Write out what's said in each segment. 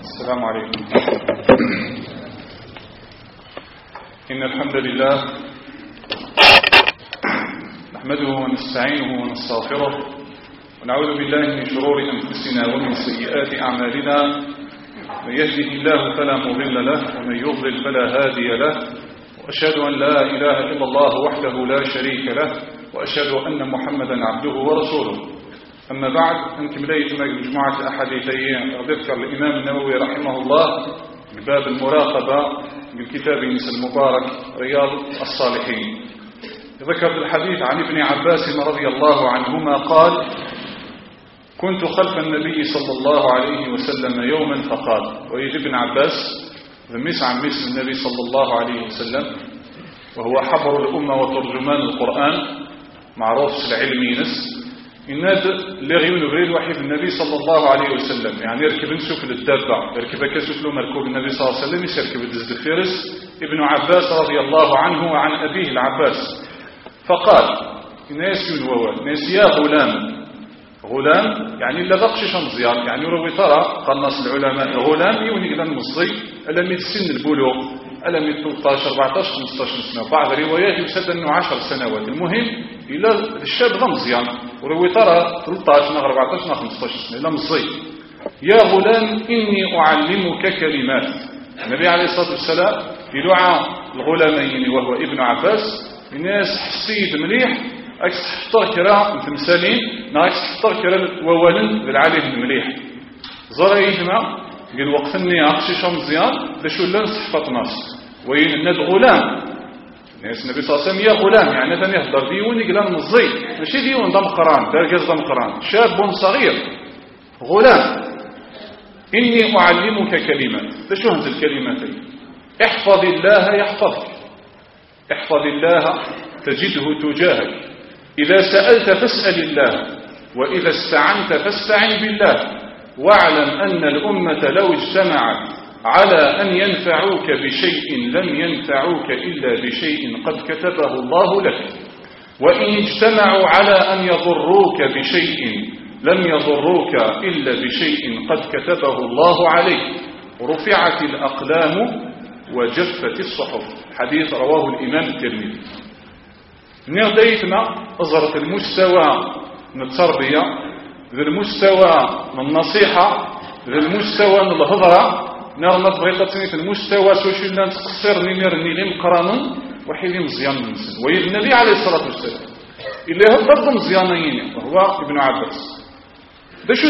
السلام عليكم. إن الحمد لله نحمده ونستعينه ونستغفره ونعوذ بالله من شرور أنفسنا ومن سيئات أعمالنا. من يهده الله فلا مضل له ومن يضلل فلا هادي له، وأشهد أن لا إله إلا الله وحده لا شريك له، وأشهد أن محمدا عبده ورسوله. أما بعد، أنتم ليت مجموعة الأحاديثين ذكر الإمام النووي رحمه الله بباب المراقبة بالكتاب المبارك رياض الصالحين. ذكر الحديث عن ابن عباس رضي الله عنهما قال: كنت خلف النبي صلى الله عليه وسلم يوما فقال. ويجي ابن عباس ذميس عن مثل النبي صلى الله عليه وسلم، وهو حبر الأمة وترجمان القرآن، معروف العلمي نس الناد اللي غيون غير وحيد النبي صلى الله عليه وسلم، يعني يركب نسوف للدابة، يركب كسوف له مركوب النبي صلى الله عليه وسلم، يركب الدزد الفارس. ابن عباس رضي الله عنه وعن أبيه العباس فقال: الناس ينوى ناس يا غلام يعني لا بقش شمزيان، يعني روي ترى قناص العلماء غلام يوني قدام مصري ألم يتسن البلوغ، ألم 13 14 15 سنة، بعض الروايات يسد أنه 10 سنوات. المهم إلا الشاب ذا مزيان، وروي ترى 13 14 15 سنة إلا مصري. يا غلام إني أعلمك كلمات. النبي عليه الصلاة والسلام في دعاء الغلامين وهو ابن عباس، الناس حسيت مليح أكس تحطر كرا متمثالين ناكس تحطر كرا وولن بالعاليه مليح زرايهما قال وقتني عقشي شمزيان لشو لن صحفة ناس وين الند غلام الناس النبي صلى الله عليه وسلم يا غلام، يعني ثاني يهضر ديوني قلان مزي ماشي ديون ضم قران درجز ضم قران، شاب صغير غلام. إني أعلمك كلمات. لشو هنز الكلمتين؟ احفظ الله يحفظك، احفظ الله تجده تجاهك، إذا سألت فاسأل الله، وإذا استعنت فاستعن بالله، واعلم أن الأمة لو اجتمعت على أن ينفعوك بشيء لم ينفعوك إلا بشيء قد كتبه الله لك، وإن اجتمعوا على أن يضروك بشيء لم يضروك إلا بشيء قد كتبه الله عليك، رفعت الأقلام وجفت الصحف. حديث رواه الإمام الترمذي. نغديتنا أزرت المستوى من التربية، ذا المستوى من النصيحة، ذا المستوى من الهضرة، نغمت بغيطة المستوى سوشي لان تقصرني نرني لم قرانون وحيدي مزيان من سن. ويد النبي عليه الصلاة والسلام اللي هضر مزيانين وهو ابن عباس. ده شو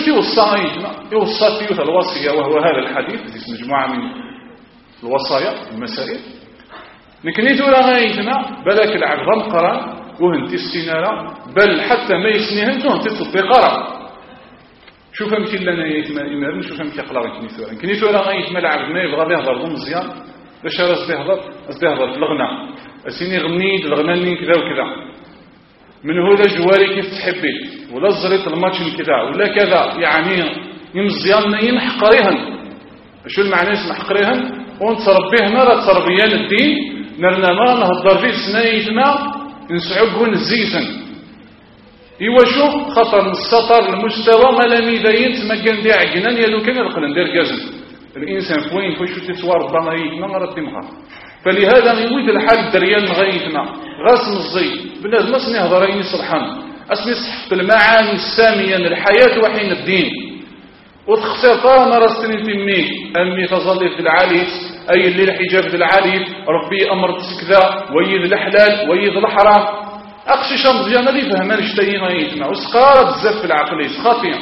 يوصى فيه الوصية، وهو هذا الحديث اسم مجموعة من الوصايا المسائل. نكنيتو رغايتنا بلاك العقرم قرا وهنتي السنارة، بل حتى ما يسنيهن تهنتي تطبيقرا. شوف امكن لنا يتما إمارن، شوف امكن يقلع نكنيتو رغايتنا العقد ما يبغى بيهضر ضم مزيان باش راس بيهضر في الغنى اسيني غنيد الغنانين كذا وكذا، من هو جواري كيف تحبي ولا زريت الماتش كذا ولا كذا، يعني يمزيان ينحقريهن. شو المعنى اسم حقريهن؟ ونتربيه نرى تربيان الدين نرنا ما نهضر فيه سنايتنا نسعقون الزيتن. إيوا شو خطر السطر المستوى ما لم يدين تمكن دي عقنان يلو كان القلن دير كازن الإنسان فوين فشو تتوار ربما غيتنا مرة دمها. فلهذا يويد الحال الدريان غيتنا غاسم الزي بلاد ما سني هضرين صلحان اسمي صحف المعاني السامية للحياة وحين الدين. وتخسر طالما رستني تميك أمي تظلي في العالي، أي اللي الحجاب في العالي، ربي أمر كذا ويد الحلال ويد الحرام. أقشي شمس ديالنا اللي فهمان شتاين غيتنا وسقارة بزاف في العقلية خاطئة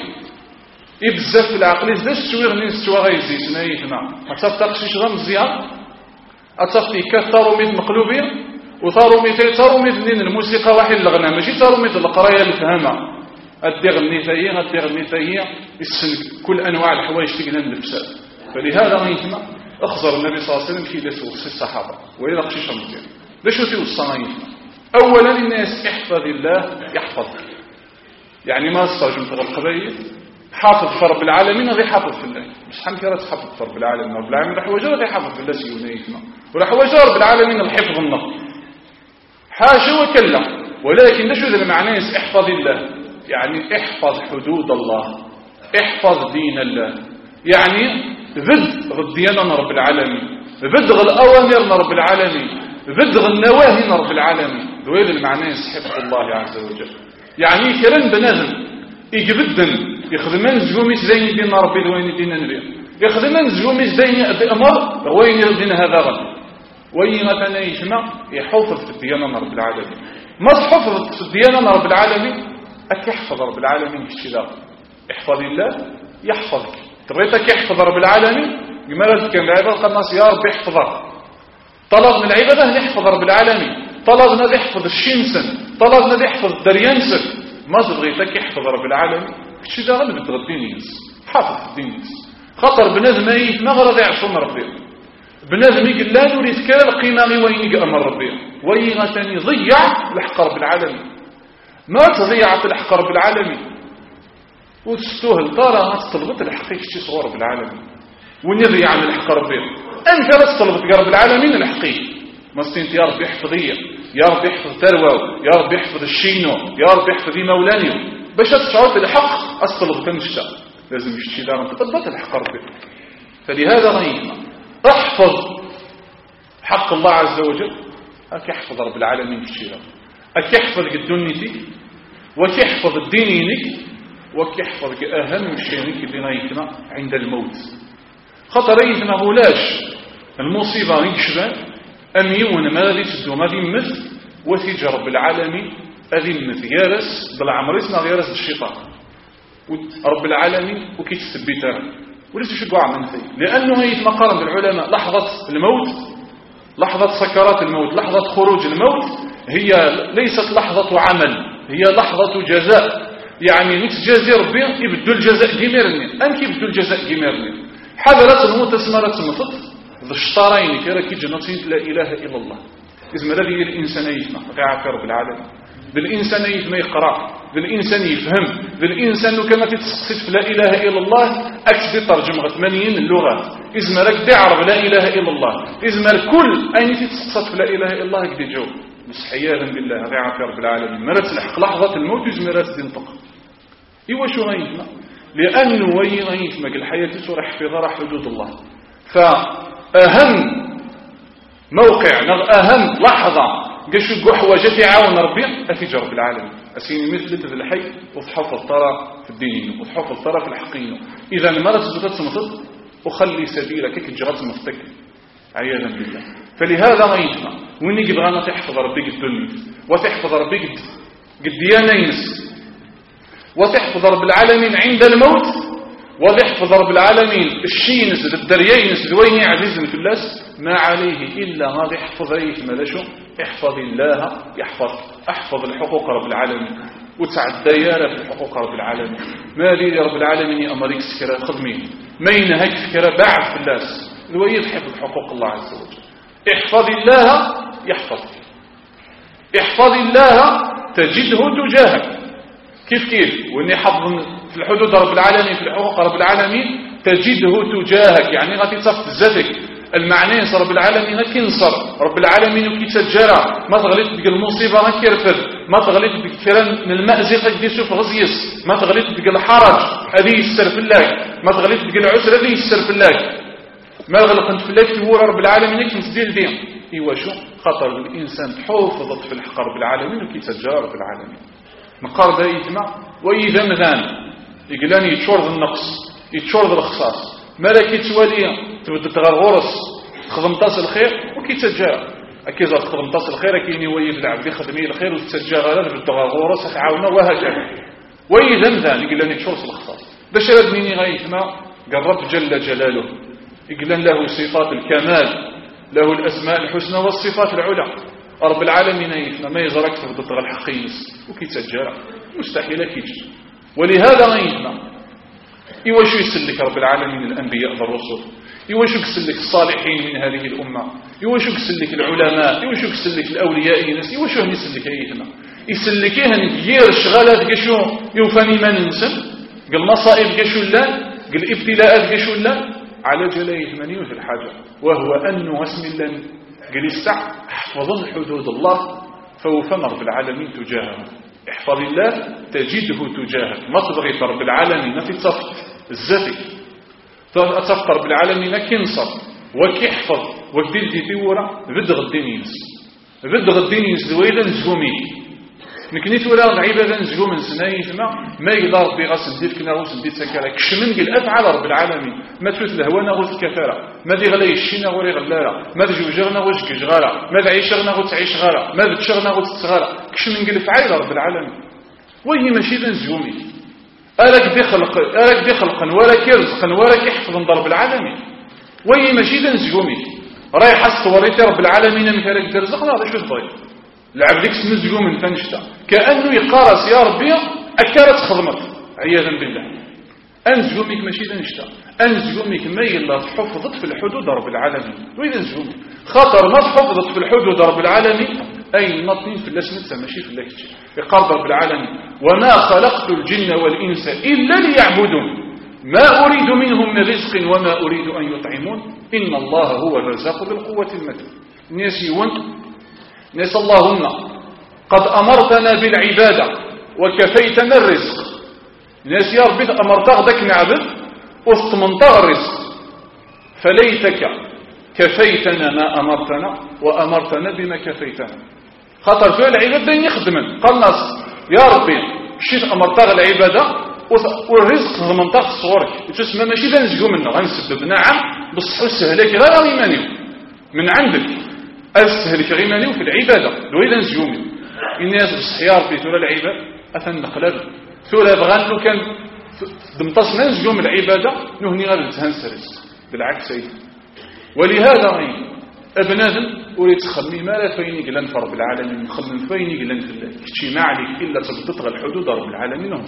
بزاف في العقلية لا السويغ اللي نستوى غيزيتنا يتنا أتفتقشي شغل مزيان أتفتي كثروا من مقلوبين وطاروا مثل الموسيقى واحد الغنى ماشي طاروا مثل القراية الفهمة. الدغ النثائية السن كل أنواع الحوايج تقنا نلبسها. فلهذا غيتنا أخزر النبي صلى الله عليه وسلم كي يوصي الصحابة وإذا قشي شمزين ليش توصى غيتنا؟ أولا الناس احفظ الله يحفظك، يعني ما استرجمت القبائل حافظ في رب العالمين غير حافظ في الله. مش حنك راه تحفظ في رب العالمين، رب العالمين راح وجه غير حافظ في الله سيونيتنا وراح وجه رب العالمين الحفظ النقل حاشا وكلا. ولكن ده شو ذا المعنى احفظ الله، يعني احفظ حدود الله، احفظ دين الله، يعني بدغ الديانة رب العالمين، بدغ الأوامر رب العالمين، بدغ النواهي رب العالمين. ذويل المعنى يسحق الله عز وجل. يعني كلام بنادم يقبدن يخدمان زجوميس زين دين ربي دوين دين النبي، يخدمان زجوميس زين بأمر وين دين هذا غد، وين مثلا يجمع يحفظ في الديانة رب العالمين. ما تحفظ في الديانة رب العالمين أكيحفظ رب العالمين كشتلاق. احفظ الله يحفظك. تبغيتك يحفظ رب العالمين بمرض كان العبادة قال الناس يا رب يحفظك. طلبنا العبادة نحفظ رب العالمين، طلبنا نحفظ الشمسن، طلبنا نحفظ الدريانسن. ما تبغيتك يحفظ رب العالمين كشي دا غلب الدين ينس حافظ الدين ينس. خطر بنادم ايت ما غرض يعصون ربي، بنادم يقول لا نريد كلا القيمة وين يأمر ربي، وين غتاني ضيع الحق رب العالمين. ما تضيعت الحق رب العالمين وتستوهل طارة ما تطلبت الحقيقة شي صور رب العالمين ونضيع عن الحق ربي. انت لا تطلبت رب العالمين الحقيقة ما استنت يا رب يحفظية، يا رب يحفظ تروى، يا رب يحفظ الشينو، يا رب يحفظ مولاني باش تشعر بالحق أصطلب تنشتا لازم يشتي دارا تطبط الحق ربي. فلهذا غيما احفظ حق الله عز وجل. هكا يحفظ رب العالمين في الشيء، هكا يحفظ الدنيتي وكي يحفظ الدينينك وكي يحفظ أهم الشيء اللي غيتنا عند الموت. خطر يتنا غولاش المصيبة غيكشبان أم يون ما غادي تدو ما يمت وثيج رب العالمين أذمت يارس بالعمريسنا غيارس الشيطان رب العالمين وكي تثبتها وليس شقوع من ذي. لأنه هي مقارن بالعلماء لحظة الموت، لحظة سكرات الموت، لحظة خروج الموت هي ليست لحظة عمل، هي لحظة جزاء. يعني نتجازي ربي يبدو الجزاء جميرني أم يبدو الجزاء جميرني. حضرت الموت اسمرت مطط ذا الشطارين كي راكي جنتين لا إله إلا الله. إذا ما الذي الإنسان يسمع غير رب العالمين، بالإنسان يفهم يقرأ، بالإنسان يفهم، بالإنسان كما تتسقسط في لا إله إلا الله أكثر ترجمة 80 اللغات. إذا ما راك تعرف لا إله إلا الله، إذا ما كل أين تتسقسط في لا إله إلا الله كدي جاوب بس حيالا بالله غير رب العالمين. مرات تلحق لحظة الموت إذا مرات تنطق إيوا شو غيفنا لأنه وين غيفنا الحياة تسرح في ضرح حدود الله. فأهم موقع أهم لحظة قشو قحوة تعاون ربي أفي رب العالمين أسيني مثل الحي وتحفظ ترى في الدين وتحفظ ترى في الحقين. إذا المرأة تتسمطت وخلي سبيلك كيك جرات مفتك عياذا بالله. فلهذا غيثنا وين يبغانا تحفظ ربي الدنيا وتحفظ ربي الديانينس وتحفظ رب العالمين عند الموت وتحفظ رب العالمين الشينس الدريينس دوين عزيز في الناس. ما عليه إلا ما يحفظ ريث ملشو احفظ الله يحفظ. احفظ الحقوق رب العالمين وتعد ديارة في حقوق رب العالمين. ما لي رب العالمين أمريك سكرة خدمين ما ينهيك سكرة بعد في الناس الويد حفظ حقوق الله عز وجل. احفظ الله يحفظك، احفظ الله تجده تجاهك. كيف وإني حفظ في الحدود رب العالمين في حقوق رب العالمين تجده تجاهك يعني غادي تصفت ذاتك. المعنى رب العالمين كينصر رب العالمين وكيتجرى ما تغلط بك المصيبة كيرفد ما تغلط بك من المأزق دي شوف غزيس ما تغلط بك الحرج هذه يسر في الله ما تغلط بك العسر هذه يسر في الله ما غلقت في الله تقول رب العالمين كنتدير دين. ايوا شو خطر الإنسان حفظت في الحق رب العالمين وكيتجرى رب العالمين. مقار ذا يجمع وإذا مذان يقلاني يتشورد النقص يتشورد الخصاص مالك يتوالي تبدأ تغرغرس خدمتاس الخير وكيتجارة أكيد خدمتاس الخير كيني ويد العبد خدمي الخير وتتجارة بالتغرغرس عاونا وهكذا. وإذا مذان يقلاني يتشورد الخصاص باش راد مني غايتنا قرب جل جلاله يقلان له صفات الكمال له الأسماء الحسنى والصفات العلى. رب العالمين يفنا ما يزرك تفضل تغل حقيس وكيتجارة مستحيل كيجي. ولهذا غيثنا إيوا شو يسلك رب العالمين الأنبياء والرسل، إيوا شو يسلك الصالحين من هذه الأمة، إيوا شو يسلك العلماء، إيوا شو يسلك الأولياء الناس، إيوا شو يسلك أيثنا يسلكيها نتغير شغالات كشو يوفاني ما ننسم قال المصائب كشو لا قال الابتلاءات كشو لا على جلاله مني في الحاجة وهو أنه اسم الله قال السع احفظ حدود الله فوفن رب العالمين تجاهه. احفظ الله تجده تجاهك. ما تبغي رب العالمين ما تتصف الزاتك تفطر بالعالمين كينصر وكيحفظ وكدير دي تيورا بدغ الدين ينس بدغ الدين ينس دويدا نزقومي نكنيت ولا العبادة نزقوم من سنايف ما يقدر ربي غاس ندير كنا غوس ندير سكارة كشمن قل أفعال رب العالمين ما توت الهوانا غوث كفارة ما دي غلا يشينا غوري غلارة ما دي جوجغنا غوش كجغارة ما دي عيشغنا غوث عيش غارة ما دي تشغنا غوث تغارة كشمن قل أفعال رب العالمين وهي ماشي نزقومي أراك دي خلقا ولا كيرزقا ولا كيحفظ ضرب العالمين وهي ماشي نزقومي رايح استوريتي رب العالمين مثالك ترزقنا هذا شو تبغي العبد يكسب نزقو من فنشتا كأنه يقارس يا ربي أكارت خدمت عياذا بالله أنزقوميك ماشي تنشتا أنزقوميك ما يلا تحفظت في الحدود رب العالمين وين أنزقوميك خاطر ما تحفظت في الحدود رب العالمين أي نطين في اللسنة ماشي في اللكتش يقارب رب العالمين وما خلقت الجن والإنس إلا ليعبدون ما أريد منهم من رزق وما أريد أن يطعمون إن الله هو الرزاق بالقوة المتين نسأل اللهم قد أمرتنا بالعبادة وكفيتنا الرزق ناس يا ربي أمرت غدك نعبد واستمنطغ الرزق فليتك كفيتنا ما أمرتنا وأمرتنا بما كفيتنا خاطر في العبادة يخدمن قال ناس يا ربي شيت أمرتغ العبادة والرزق ضمنطغ صورك تسمى ماشي نزقو منه غنسبب نعم بصحو السهلك غير غيمانيو من عندك أسهلك غيمانيو في العبادة لو إذا نزقومي الناس بصحيار في ثورة العبادة أثن نقلب ثورة بغان لو كان دمتصنا نزقوم العبادة نهني غير تهنسرس بالعكس أيضا ولهذا أبنادم أريد تخمي ما لا فيني قلن فرب العالمين نخمم فيني قلن في الله كشي ما عليك إلا تبتطغى الحدود رب العالمين وهم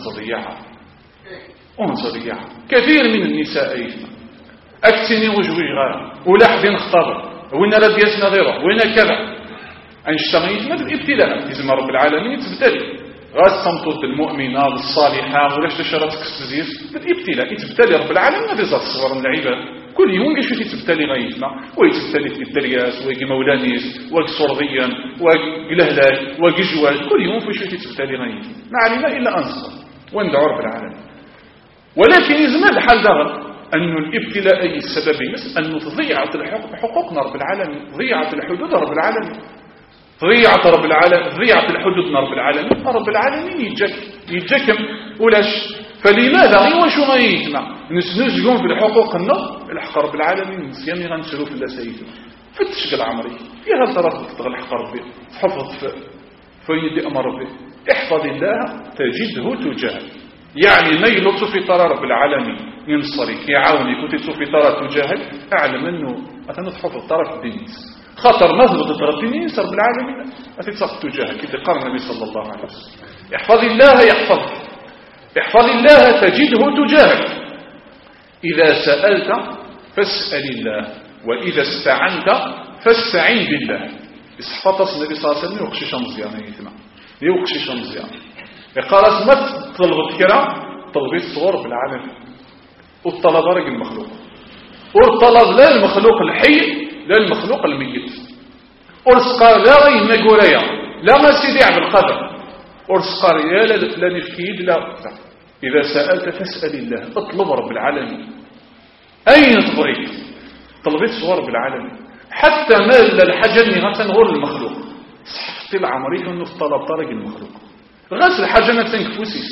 صديعها كثير من النساء أيضا أكتني وجوي غارة ولا حد نختبر وين لا دياسنا غيره وين كذا أنشتغيت ما بالابتلاء إذا رب العالمين تبتلي غاز تمطط المؤمنة بالصالحة ولاش تشرت كستزيز بالابتلاء يتبتلي رب العالمين هذه زاد الصغر من العباد كل يوم كيف يتبتلي غيثنا ويتبتلي في الدرياس ويجي مولانيس ويجي صرغيا ويجي لهلاك ويجي جوال كل يوم في شيء يتبتلي غيثنا ما علينا إلا أنصر وندعو رب العالمين ولكن يزمن الحال دغل أن الابتلاء أي السبب أن ضيعت حقوقنا رب العالمين ضيعت الحدود رب العالمين ضيعت الحدود رب العالمين رب العالمين يتجكم ولاش فلماذا غير وشو غيثنا نسنزقون في الحقوق الحق رب العالمين نسيامي غنسلو في اللسايتنا فتش قل عمري يا هل ترى تطغى الحق ربي تحفظ في يدي أمر ربي احفظ الله تجده تجاه يعني ما يلطف في طرى رب العالمين ينصرك يعاونك وتلطف في طرى تجاهك أعلم أنه أتنا تحفظ طرف الدين خاطر ما ثبت الدين ينصر رب العالمين أتتصف تجاهك إذا قال النبي صلى الله عليه وسلم احفظ الله يحفظك احفظ الله تجده تجاهك إذا سألت فاسأل الله وإذا استعنت فاستعين بالله إصحفظ النبي صلى الله عليه وسلم يوقشي شمزيان يوقشي شمزيان قالت ما طلبت كرا طلبت صور في العالم والطلب رجل المخلوق والطلب لا المخلوق الحي لا المخلوق الميت ورسقا لا غير نقوريا لا ما سيدي عبد القدر ورسقا لا نفكيد لا إذا سألت فاسأل الله اطلب رب العالمين أين تبغي طلبت صور بالعالمين حتى ما الحاجة نغتا غير المخلوق صحفت العمريك أنه طلب طرق المخلوق غاس الحاجة ما تنكفوسيس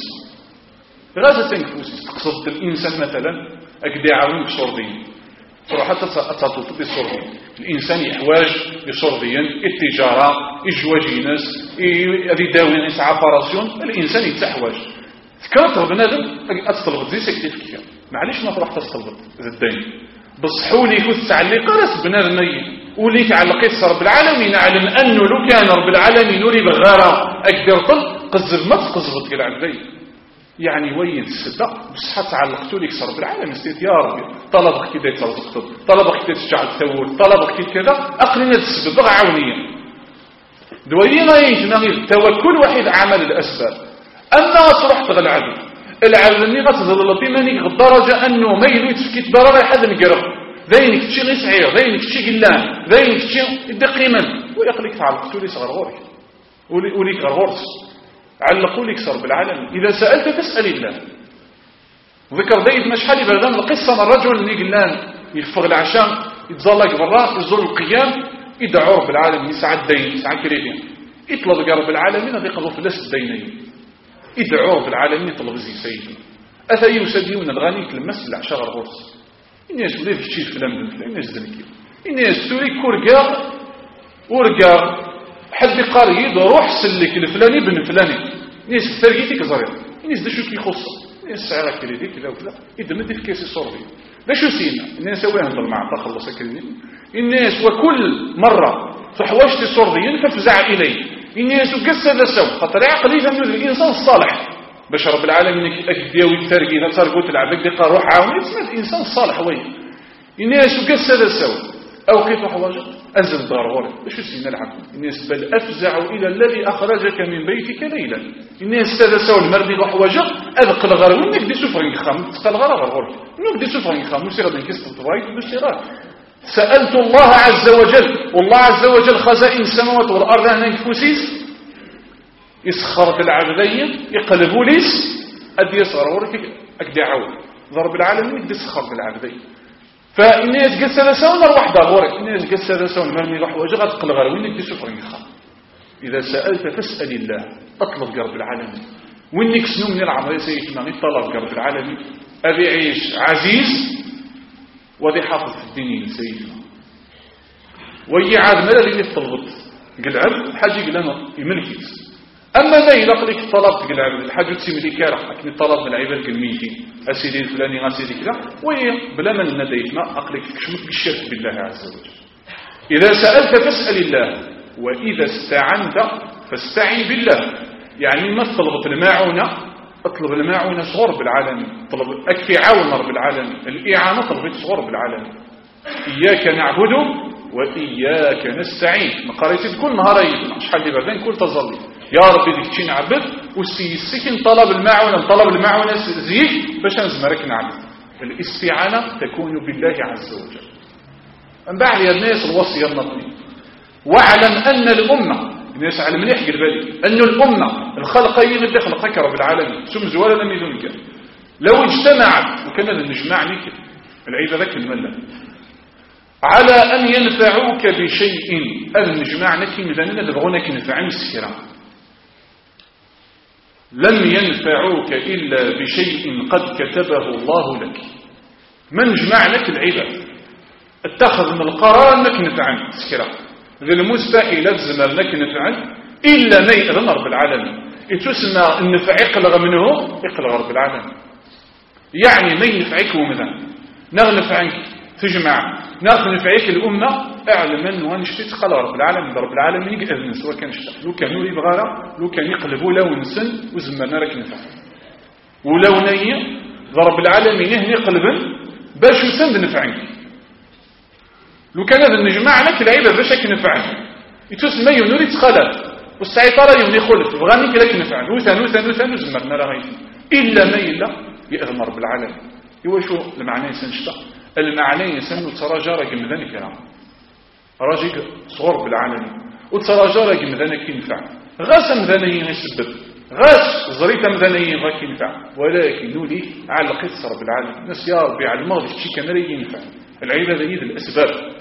تقصد الإنسان مثلا أكدي عاونك شرطيين تروح حتى تطلب الشرطيين الإنسان يحواج لشرطيين التجارة الجواجينس هذه داوين يسعى فراسيون الإنسان يتحواج كانت بنادم أتطلب زي سكتيف كيف معليش ما تروح تطلب الدين بصحولي كنت تعليق راس بنادم وليك علقيت رب العالمين نعلم أنه لو كان رب العالمين نوري بغارة أقدر طل قزب ما تقزبط كلا عبدي يعني وين السبق بس حتى علقتو لك رب العالمين سيت يا ربي طلبك كده يترزق طلبك كده تجعل تثور طلبك كده أقلنا السبب عونية دوينا يجنغي توكل واحد عمل الأسباب أما تروح تغل العدو اللي غتظل مانيك بالدرجة أنه ما يلو يتفكيت برا حد نقرب ذينك تشي غي صعير ذينك تشي قلان ذينك تشي دقيما ويقلك تعلق تولي صغر غورك وليك غورس علقوا لك صرب العالم إذا سألت فاسأل الله ذكر دايما شحال يبغى القصة الرجل اللي قلنا يفغ العشاء يتزلق برا يزول القيام يدعو رب العالمين ساعة الدين ساعة كريدين يطلب رب العالمين هذا يقضوا فلس الدينين يدعو رب العالمين يطلب زي سيدنا أثا يسديون الغني تلمس العشاء الغرس الناس ولاد الشيء فلان فلان الناس ذلك الناس توري كورقار ورقار حد قاري روح سلك الفلاني بن فلاني الناس ترقيتك زرير الناس دا شو كيخص الناس سعرها كريدي كذا وكذا يدمد في كيسي صوري لا شو سينا الناس وين هضر مع تخلص كريدي الناس وكل مرة فحواشت الصوريين ففزع إليه الناس وقس هذا سو خاطر عقلي فهم الإنسان الصالح باش رب العالمين أكدياوي الترقي إذا صار قلت العبد دي قال روح عاوني اسمه الإنسان الصالح وين الناس وقس هذا سو أو كيف حواجه أنزل ضروري باش يسينا العبد الناس بل أفزع إلى الذي أخرجك من بيتك ليلا الناس هذا سو المردي وحواجه أذق الغرب منك دي سفرين خام تقال غرب منك دي سفرين خام وسيرة من كيس الطوايد بالسيرات سألت الله عز وجل والله عز وجل خزائن السماوات والأرض هنا يفوسيس يسخر بالعبدين يقلبوا ليس أدي يسخر ورك أكدي عود ضرب العالمين يدي يسخر بالعبدين فإني يتقس هذا سون الوحدة غورك إني يتقس هذا سون مرمي الوحدة وجغة تقل غروين يدي سفر يخا إذا سألت فاسأل الله أطلب قرب العالمين وإنك سنو من العمر سيدنا طلب قرب العالمين أبي عيش عزيز وذي حافظ في الدين سيدنا وهي عاد ماذا اللي طلبت قل عبد الحاج لنا يملكت أما ما يلقلك طلبت قل عبد الحاج تسملي كارح لكن الطلب من العباد الميتين أسيدي الفلاني أسيدي كذا وهي بلا من نديت ما أقلك كشمك بالشرك بالله عز وجل إذا سألت فاسأل الله وإذا استعنت فاستعن بالله يعني ما طلبت الماعونة اطلب الماعونة صغر بالعالمين طلب أكفي عون رب العالمين الإعانة طلبت صغر بالعالمين إياك نعبد وإياك نستعين مقاريتي كل نهارين شحال اللي بعدين كل تظلي يا ربي ديك تشي نعبد والسكن طلب الماعونة زيك باش نزمرك نعبد الاستعانة تكون بالله عز وجل من بعد يا الناس الوصية النظمي واعلم أن الأمة الناس على مليح قل بالي أن الأمة الخلقين اللي خلقك رب العالمين سم زوالا لم يدونك لو اجتمعت وكان النجمع لك العيد ذاك الملة على أن ينفعوك بشيء النجمع لك مذننا لبغونك نفعين السكرة لم ينفعوك إلا بشيء قد كتبه الله لك من جمع لك العباد اتخذ من القرار أنك نفعين السكرة ذي المستحيل الزمر لك نفعل إلا ما يأذن رب العالمين تسمى النفع يقلغ منه يقلغ رب العالمين يعني ما ينفعك ومذن نغنفعك تجمع نغنفعك الأمة أعلم أنه نشتي تقلغ رب العالمين رب العالمين يأذن سواء كان شتاء لو كانوا يبغارا لو كان يقلبوا لو نسن وزمرنا لك نفع ولو نية رب العالمين يهني قلبا باش يسند نفعك لو كان هذا النجمع لك العيبة باش ينفعك يتسمى يونور يتخلف والسعيطرة يوني خلف بغانيك لك نفعك وثان وزمرنا لغاية إلا ما إلا يأذن رب العالمين هو شو المعنى يسنشتا المعنى يسن وتراجارك مذانك يا راجيك صغر بالعالمين وتراجارك مذانك ينفع غاس مذانيين يسبب غاس زريت مذانيين غاك ينفع ولكن نولي على قصة رب العالمين ناس يا ربي على الماضي شي كامل ينفع العيبة ذي الأسباب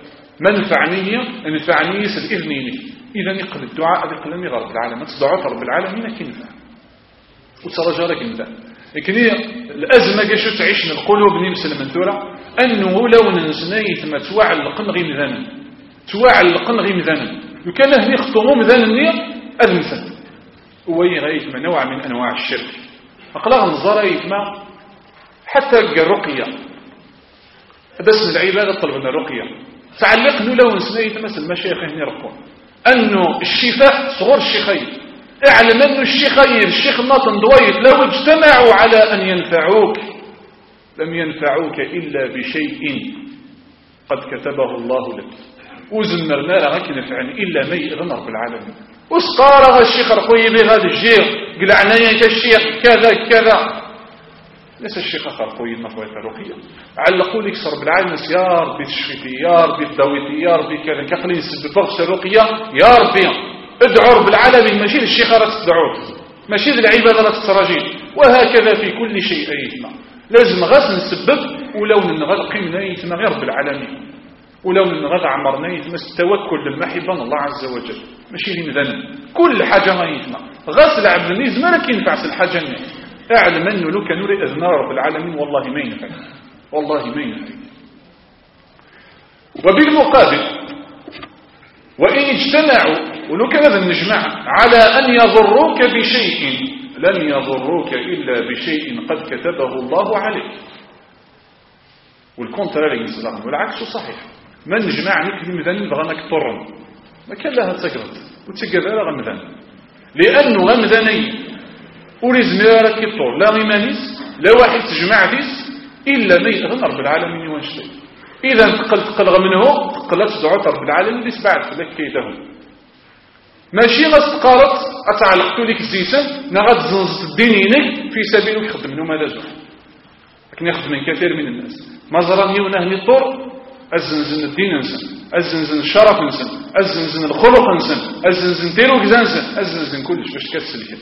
منفعني الإذنين إذا يقل الدعاء بقلمي رب العالمين تدعوت رب العالمين كينفع وترجى لك انت لكن هي الأزمة كيشو تعيش من القلوب نمسل من دولة أنه لو ننسناي ثم توعى القنغي مذانا توعى القنغي مذانا لو كان هني خطومو مذانا النية أذنسا هو يغيث نوع من أنواع الشرك أقلاغ النظارة يتما حتى الرقية بس العبادة طلبنا الرقية تعلق لو نسناي مثل المشايخ هنا رقون أنه الشفاء صغور الشيخين اعلم أنه الشيخين الشيخ الناطن دويت لو اجتمعوا على أن ينفعوك لم ينفعوك إلا بشيء قد كتبه الله لك وزمرنا لك نفعني إلا ما يأذن رب العالمين وسقارها الشيخ رقوي بهذا الجير قلعنايا كالشيخ كذا كذا ليس الشيخ خرقوي المفوات الرقية علقوا لك صرب العالم يا ربي تشفيتي يا ربي تداويتي يا ربي كذا كقلين سبب بغش الرقية يا ربي ادعوا رب العالمين ماشي الشيخ راه تدعوه ماشي العبادة راه تتراجين وهكذا في كل شيء أيهما لازم غاس نسبب ولو نغاد قيمنا يتما غير رب العالمين ولو نغاد عمرنا يتما التوكل للمحبة الله عز وجل ماشي لمذنب كل حاجة ما يتما غاس العبد النيز ما لك ينفع الحاجة النيز اعلم أنه لو كان نريد أذنى رب العالمين والله ما ينفع والله ما ينفع. وبالمقابل وإن اجتمعوا ولو كان هذا النجمع على أن يضروك بشيء لن يضروك إلا بشيء قد كتبه الله عليك والكونتراري يصدق والعكس صحيح ما نجمع نك المذن بغنك طرن ما كان لها تقرد وتقرد على غمذان لأنه غمذاني وريز ميرك الطور لا غيمانيس لا واحد تجمع ديس إلا ما يغنى رب العالمين وانشتي إذا تقل منه تقلت دعوة رب العالمين ليس بعد لك كيدهم ماشي غتقارط اتعلقتو لك الزيسان نغاد زنزت الدينينك في سبيلك يخدم منهم هذا زوج لكن يخدم من كثير من الناس ما زراني ونهني الطور الزنزن الدين نسن الزنزن الشرف نسن الزنزن الخلق نسن الزنزن تيروك زنسن الزنزن كلش باش كتسلك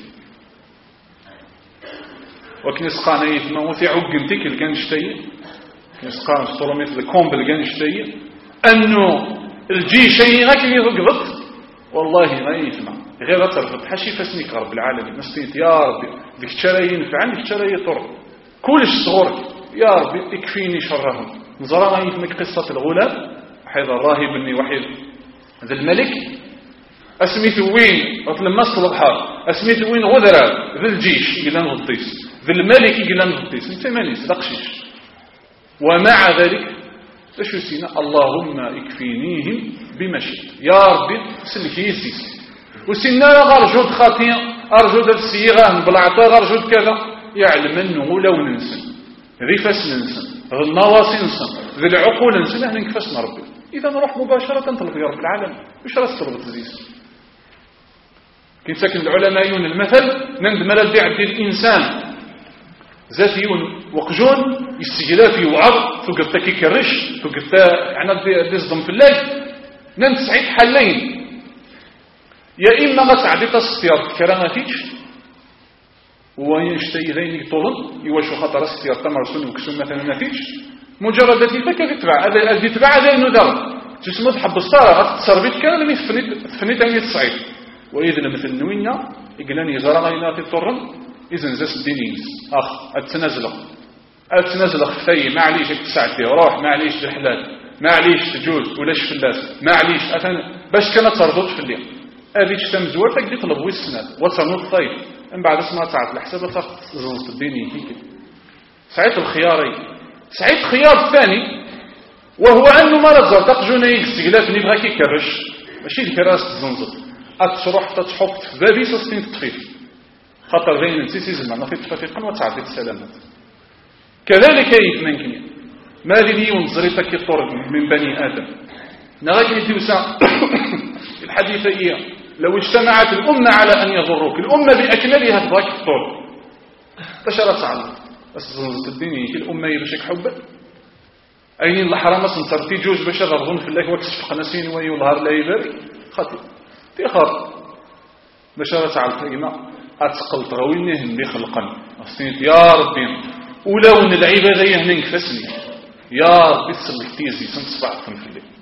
وكن يسقانا يتما وثي عقمتك اللي كان شتي يسقانا سطولوميت الكومب اللي كان شتي انه الجيش غاك اللي ركضت والله ما يسمع غير ترفض حشي فاسنيك رب العالمين نستيت يا ربي ديك الشراي ينفع ديك الشراي يطر كلش صغور يا ربي اكفيني شرهم نزرى ما يفهمك قصة الغلام حيث الراهب بني وحيد ذا الملك اسميت وين لما اصل البحر اسميت وين غدرة ذا الجيش يقلان غطيس ذا الملك يقلان غطيس انت مانيس دقشيش ومع ذلك ايش يسينا اللهم اكفينيهم بما شئت يا ربي سلكي يزيس وسينا غرجود خاطئ ارجود السيغه نبلعطا غرجود كذا يعلم انه لو ننسى ريفاس ننسى النواصي ننسى ذي العقول ننسى احنا نكفسنا ربي اذا نروح مباشره نطلب يا رب العالمين واش راس طلب تزيس كي ساكن العلماء يون المثل نند ملل عند الانسان ذات يون وقجون يستجلاف يوعظ توقف تاكي كرش توقف يعني ديصدم في الليل نند سعيد حلين يا اما غتعدي تستيار كراماتيش ويشتي ذينك طولن يواشو خطر استيار تمرسون وكسون مثلا نتيج مجرد تلك تتبع هذا يتبع هذا الندر تسمى تحب الصارة غتتصربيت كان لم تفنيت عن الصعيد واذا مثل نوينا يقلاني زرا غينا في الطرن اذا زاس الدينيس اتنازل خفي معليش تسعدي روح معليش الحلال معليش تجوز ولاش فلاس معليش باش كانت تربط في الليل هذه تشتم زوارتك دي طلب ويسناد وتصنوط طيب من بعد اسمها تعرف الحساب تزنط الديني هيك سعيد الخياري سعيد خيار الثاني وهو انه ما نزل تقجون يستقلاف نبغى كيكرش ماشي الكراس تزنزط اتشرح تتحط في بابي سستين تطفيف خطر زين نسيسي زمان ما في تفافيقا وتعدي السلامات كذلك يتمكن ما لي ونزريتك يطرد من بني ادم نغاك يتوسع الحديث هي لو اجتمعت الامه على ان يضروك الامه باكملها تضاك الطول تشرت على بس زنزت الدنيا كي الامه يبشك حبه اين الحرام سنصرتي جوج باش غضون في الله وكسف قناسين ويظهر لا يبارك خاطي في خاطر بشرت على الكلمه اتقل تغوينهم بخلقا أصنيت يا ربي ولو ان العبادة يهنك فسني يا ربي تصلك تيزي سنتصبعكم في الليل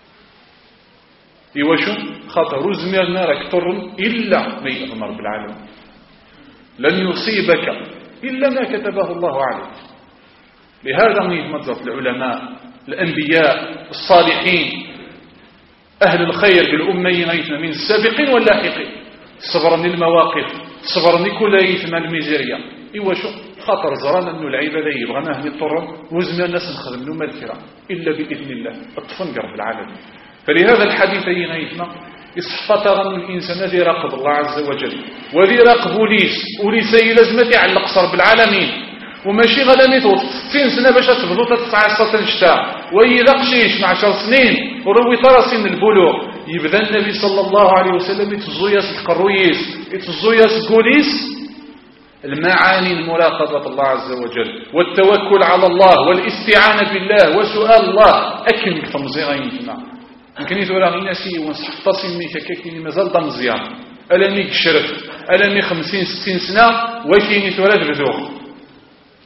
إيواشو خاطر زميرنا راك ترن إلا ما يأذن رب العالمين لن يصيبك إلا ما كتبه الله عليك لهذا مجمزة العلماء الأنبياء الصالحين أهل الخير بالأمين من السابقين واللاحقين صبرني المواقف صبرني كل يثم الميزيريا إيواشو خاطر زرانا أنه العبادة يبغى نهني الطرم وزمير الناس نخدم لهم الكرام إلا بإذن الله الطفن رب العالمين فلهذا الحديث يغيثنا يصفى أن الإنسان الذي راقب الله عز وجل وذي راقب وليس لازم يعلق رب العالمين وماشي غدا ميتوت 60 سنة باش تبدو تتعصى تنشتا وإذا قشيش مع 10 سنين وروي طرسين البلوغ يبدا النبي صلى الله عليه وسلم يتزويس القرويس يتزويس قوليس المعاني المراقبة الله عز وجل والتوكل على الله والاستعانة بالله وسؤال الله أكمل تمزيغين فينا يمكن يقول لك ناسي ونصحتصم ميكا كاكيني مازال دا مزيان ألمي كشرف ألمي 50-60 سنة وكيني تولد بذوق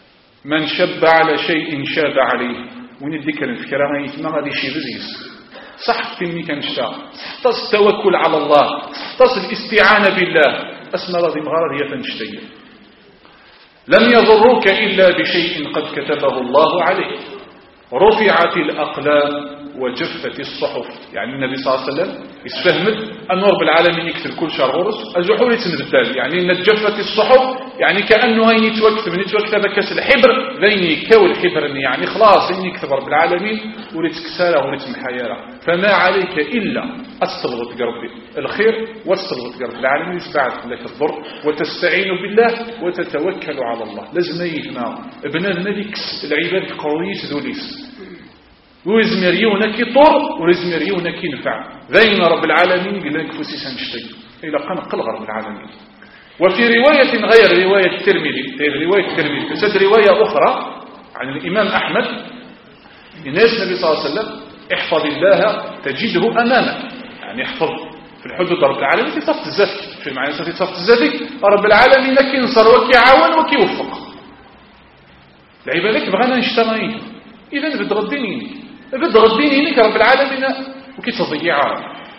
من شب على شيء شاب عليه. وين الذكر الفكرة ما يتما غادي شي بزيس صح كني كنشتا صحتص التوكل على الله صحتص الاستعانة بالله أسمى راضي مغارة هي تنشتي. لم يضروك إلا بشيء قد كتبه الله عليك. رفعت الأقلام وجفت الصحف. يعني النبي صلى الله عليه وسلم يسفهمت أن رب العالمين يكتب كل شهر غرس الجحول يتنبدل. يعني إن جفت الصحف يعني كأنه هين يتوكتب من يتوكتب كاس الحبر ذين يكاو الحبر يعني خلاص هين يكتب رب العالمين وليت كساله وليت محياله. فما عليك إلا أستلغت ربي الخير واستلغت رب العالمين يسبعت لك الضر وتستعين بالله وتتوكل على الله. لازم يفهم ابن الملك العباد قوية ذوليس ويزمريونك طر ويزمريونك ينفع ذين رب العالمين قال لك فوسيسا نشتي إلى قنق رب العالمين. وفي رواية غير رواية الترمذي تسد رواية أخرى عن الإمام أحمد الناس النبي صلى الله عليه وسلم احفظ الله تجده أمامك. يعني احفظ في الحدود رب العالمين في صفة الزفك في معنى في صفة الزفك رب العالمين كي ينصر وكي يعاون وكي يوفق العبادك بغانا نشتغلين. إذا بدغدينك رب العالمين وكي تضيعها.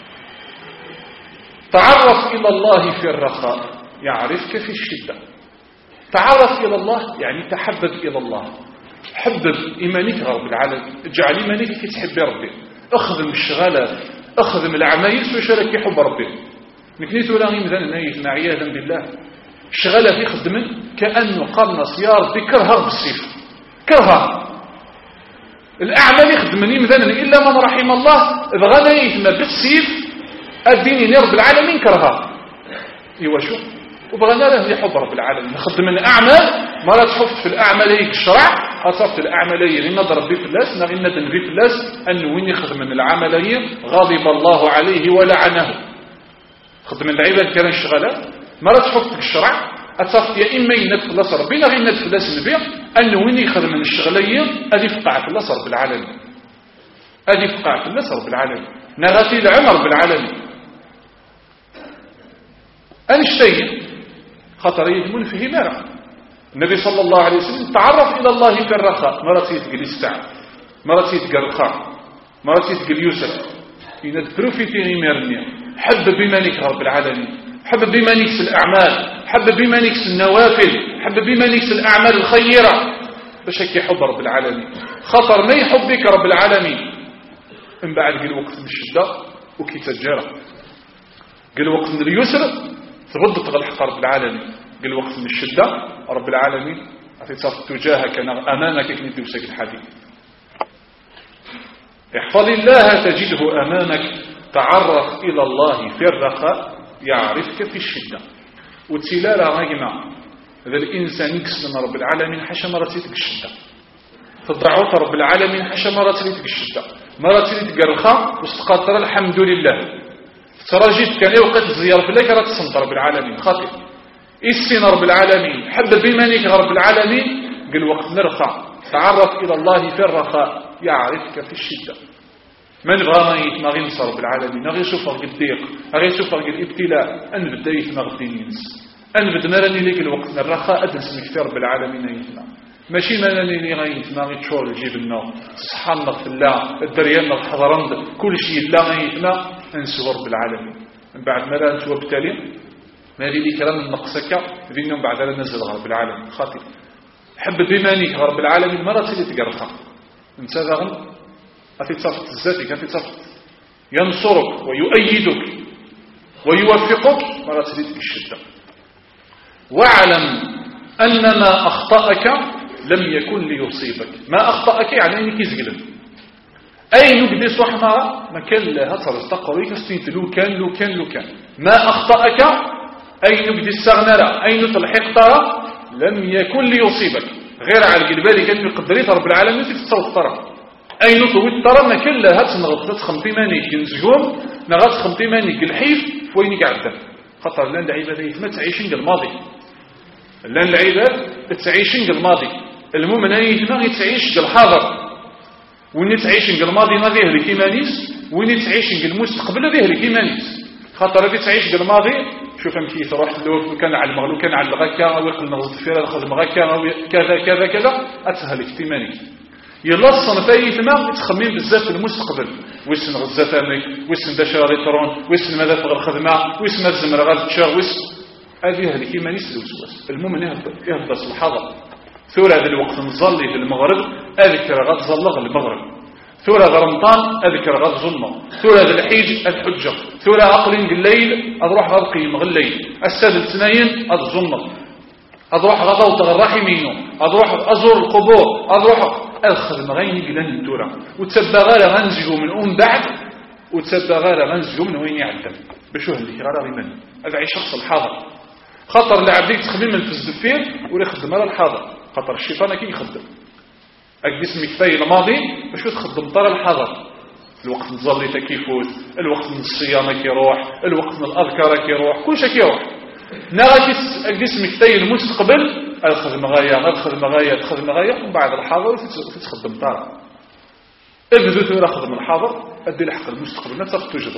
تعرف إلى الله في الرخاء يعرفك في الشدة. تعرف إلى الله يعني تحبب إلى الله. حبب إيمانك رب العالمين اجعل إيمانك كي تحب ربي. اخذم الشغالات اخذم العمايل وشارك حب ربي. نكنيتو لا غيمذان نايتنا عياذا بالله الشغالات يخدمن كأنه قرنص يا ربي كرهر بالسيف كرهر. الأعمال يخدمن يمذان إلا من رحم الله بغانا يتم بالسيف الدين رب العالمين كرهر. إيوا شو وبغانا له يحب رب العالمين نخدم الأعمال ما لا تحط في الأعمال هيك الشرع أصفت الأعمالية غير نضرب بي في الناس غير ندن بي في الناس أن وين يخدم من العملية غضب الله عليه ولعنه. خدم العباد كان الشغلات ما لا تحط في الشرع أصفت يا إما ينفذ الله ربنا غير ندفع الناس النبي أن وين يخدم من الشغلية أدي فقع في الله رب العالمين أدي فقع في الناس رب العالمين نغتي العمر بالعالمين أنشتين خطر يدمون فيه مرة. النبي صلى الله عليه وسلم تعرف إلى الله في الرخاء مرة يتقل استعب مرة يتقل الرخاء مرة يتقل يسر ينذكروا في تغيميرنيا. حب بمانك رب العالمين حب بمانك الأعمال حب بمانك النوافل حب بمانك الأعمال الخيرة باش هيك يحب رب العالمين. خطر ما يحبك رب العالمين من بعد قل وقت من الشدة وكي تجارة قل وقت من اليسر تغض تغلق رب العالمين. قل وقت من الشدة رب العالمين أتصف تجاهك أمامك كنت يوسك الحديث. احفظ الله تجده أمامك. تعرف إلى الله في الرخاء يعرفك في الشدة. وتسلالة غيمة هذا الإنسان يكسل رب العالمين حشا مرة تلك الشدة تضعوت رب العالمين حشا مرة تلك الشدة مرة تلك الرخاء واستقاطر الحمد لله تراجيت كان يوقت الزيارة في الله كانت تصنط رب العالمين خاطئ إسين رب العالمين حب بمانك رب العالمين قل وقت نرخى. تعرف إلى الله في الرخاء يعرفك في الشدة. من بغى ما غينص رب العالمين غير يشوف غير الضيق غير يشوف غير الابتلاء أن بدا يتما غدي ينس أن بدا مراني ليك الوقت الرخاء أدنسمك في رب العالمين يتما ماشي مراني لي غير يتما غير تشور الجيب النار تصحى في الله الدريان الحضرند كل شيء لا غير يتما انسو رب العالمين. من بعد مران تو بالتالي ما لي كلام النقصك ذينهم بعد لا نزل رب العالمين خاطئ. حب بمانك رب العالمين مرة تلي تقرخا انت ذاغن أتي تصفت الزاتك أتي تصفت ينصرك ويؤيدك ويوفقك مرة تلي الشدة. واعلم أن ما أخطأك لم يكن ليصيبك. ما أخطأك يعني أنك يزقلن أي نقدي صحنا ما كان لها ترستقريك استنت لو كان ما أخطأك أي نقدي السغنرة أي نتلحق ترى لم يكن ليصيبك غير على الجلبالي كان يقدريت رب العالمين تتصوت ترى أي نطوي ترى ما كان لها تنغط خمطي مانيك ينزجون نغط خمطي مانيك الحيف وينك عدة خطر لان العبادة ما تعيشين الماضي لان العبادة تعيشين الماضي المؤمن أي تعيش الحاضر وين تعيشين الماضي ما ذيه لك إيمانيس وين تعيشين المستقبل ذيه لك إيمانيس. خاطر اللي تعيش الماضي شوف كيف تروح لو كان على المغلو كان على الغكا ويقل نغزد فيها نخدم غكا كذا كذا كذا أتسهلك تيماني يلا الصنفاي ثما تخمين بزاف في المستقبل ويسن غزة ثاني ويسن دشاري طرون ويسن ماذا تغير الخدمة ويسن الزمر غاد تشاغ ويسن هذه هذيك ما نيس الوسواس المؤمن يهبط الحضر ثورة هذا الوقت نظلي في المغرب أذكر غاد ظلغ المغرب ثورة رمضان أذكر غاد ظلمة ثورة هذا الحيج الحجة ثورة أقلين الليل أروح غاد قيم الليل السادة الثنين الظلمة أروح غاد أوطغ الرحمين أروح أزور القبور أروح أخذ مغيني قلن الدورة وتسبغال غنزجو من بعد وتسبغال غنزجو من وين يعدم بشوه اللي غير غيمن هذا عي شخص الحاضر خطر لعبديك تخدم من فز الدفير ولا يخدم على الحاضر خطر الشيطان كي يخدم أجسمك في الماضي بشو تخدم طار الحاضر الوقت نظلي تكيفوت الوقت من الصيام كيروح الوقت من الأذكار كيروح كل شيء كيروح نغاكي أجسمك في المستقبل الخدمة غاية ومن بعد الحاضر تخدم طار ابدو ثورة خدم الحاضر أدي الحق المستقبل نفسك تجرب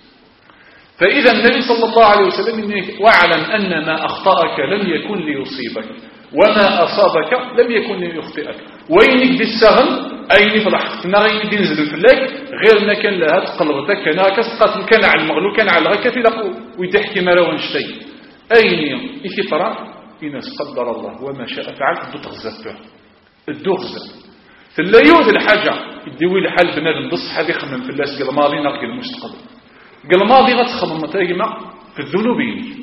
فإذا النبي صلى الله عليه وسلم واعلم أن ما أخطأك لم يكن ليصيبك وما أصابك لم يكن ليخطئك وينك بالسهم أين فرحت نغيني بينزل فلاك غير ما كان لها تقلبتك ناكس كان على المغلو كان على الغكة لقو ويتحكي ما لو نشتي أين إكترى إنس قدر الله وما شاء فعل الدو تغزفته الدو غزف فلا يوذ الحاجة يدوي الحال بنادم بصح هذه يخمم في الناس قال ماضي نرقى المستقبل قال ماضي غتخمم متاجمة في الذنوب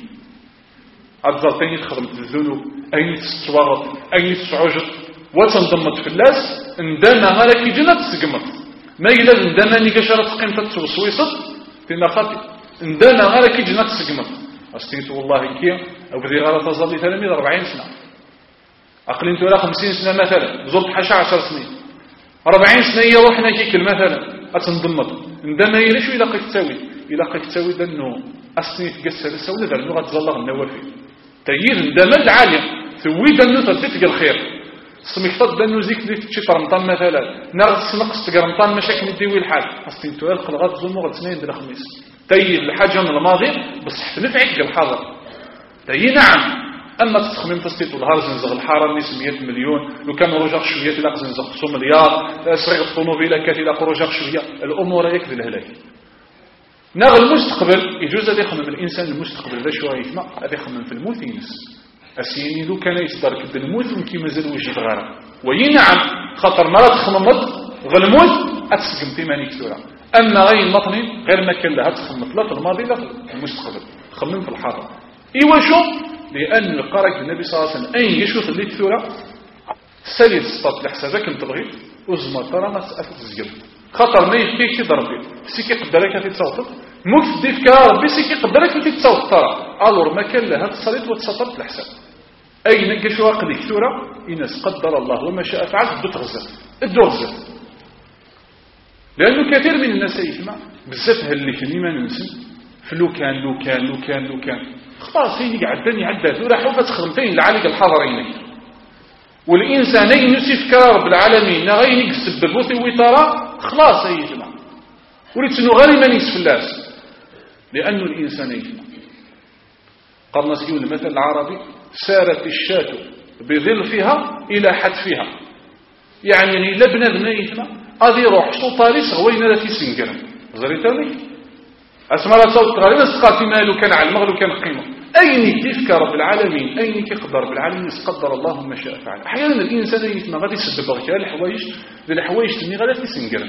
أتزرتين تخدم في الذنوب أين تستوغط أين تسعجط وتنضمت في الناس اندانا غالك جنة تسقمت ما إلا اندانا نيكاشرة قيمة تسويصت في نخاتي اندانا غالك جنة تسقمت أستيت والله كي أبدي غالة تظلي تلاميذ 40 سنة أقلين تولا 50 سنة مثلا زرت حاشا 10 سنين 40 سنة يروحنا كيكل مثلا أتنضمت اندانا يليش إلا قيك تساوي دانو أستني تقسل السولة دانو غتظلغ النوافي تأييد اندانا العالم ثوي دانو تدفق الخير سمكتط دانو زيك دي تشي فرمطان مثلا نغد سنقص تقرمطان مشاكل نديوي الحال أستني تولا القلغات ظلمو غد سنين دل خميس تأييد الحاجة من الماضي بصح نفعك الحاضر تأييد نعم أما تتخمم تستيط الهار زنزغ الحارة نيس 100 مليون لو كان رجع شوية لاق زنزغ 100 مليار صغير الطوموبيلة كاتي لاق رجع شوية الأمور يكذل الهلاك ناغ المستقبل يجوز هذا يخمم الإنسان المستقبل ذا شوية يسمع هذا يخمم في الموت ينس أسيني ذو كان يصدرك بالموت ومكي مازال وجه غارة وينعم خطر مرة تخممت غالموت أتسقم في ماني كثورة أما غير المطني غير ما كان لها تخمط لا في الماضي لا في المستقبل تخمم في الحاضر إيوا شو لأن القارك النبي صلى الله عليه وسلم أين يشوف اللي كثورة سالي تسطط لحسابك انتبغي وزما ترى ما تسأفت تزقل خطر ما يفكيك تضربي سيكي قدرك هاتي تصوتت موت ديفك ربي سيكي قدرك هاتي تصوت ترى ألور ما كان لها تصريت وتسطط لحساب أين قشوا قلي كثورة إنس قدر الله وما شاء فعل الدو غزة لأنه كثير من الناس يسمع بزاف هاللي كان ما ننسى فلو كان خلاص هي عدى ثورة حوفة تخدمتين لعالق الحاضرين والإنسانين يسفك رب العالمين غينك السبب وترى خلاص هي جمع ولتنو غير من يسف الناس لأن الإنسان يجمع قرنا سيقول المثل العربي سارت الشاة بظلفها إلى حتفها يعني لبنى بنا يجمع هذه روح شو طاريس غوينا لا في سنقرم زريتاني أسمع لا صوت غالي نسقى في ماله كان على المغلو كان قيمة أين كيفك رب العالمين أين كيقدر رب العالمين قدر الله ما شاء فعل أحيانا الإنسان يتما غادي يسبب غير الحوايج تني غادي في سنقرم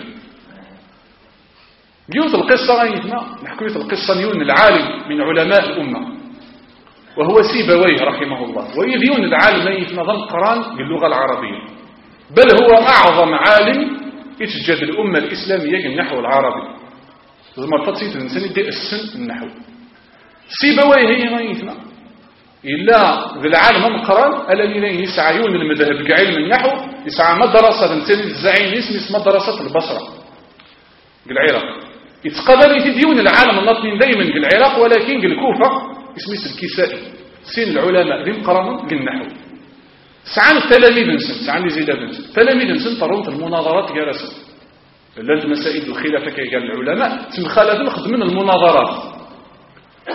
نيوت القصة غايتنا نحكيوت القصة نيون العالم من علماء الأمة وهو سيبويه رحمه الله ويذيون العالم يتنظم قران باللغة العربية بل هو أعظم عالم يتجد الأمة الإسلامية النحو العربي زما تطيت الإنسان يدي السن النحو سيبويه هي غايتنا إلا ذي العالم القران الذين يسعيون المذهب كعلم النحو يسعى مدرسة الإنسان الزعيم اسم مدرسة البصرة العراق يتقبل يتديون العالم الناطقين دائما العراق ولكن الكوفة اسمه الكسائي سين العلماء ذي مقرن للنحو سعان التلاميذ نسن سعان زيلاب نسن تلاميذ نسن طرونت المناظرات جالسة لأن مسائل الخلافة كي قال العلماء تمخالف نخدم من المناظرات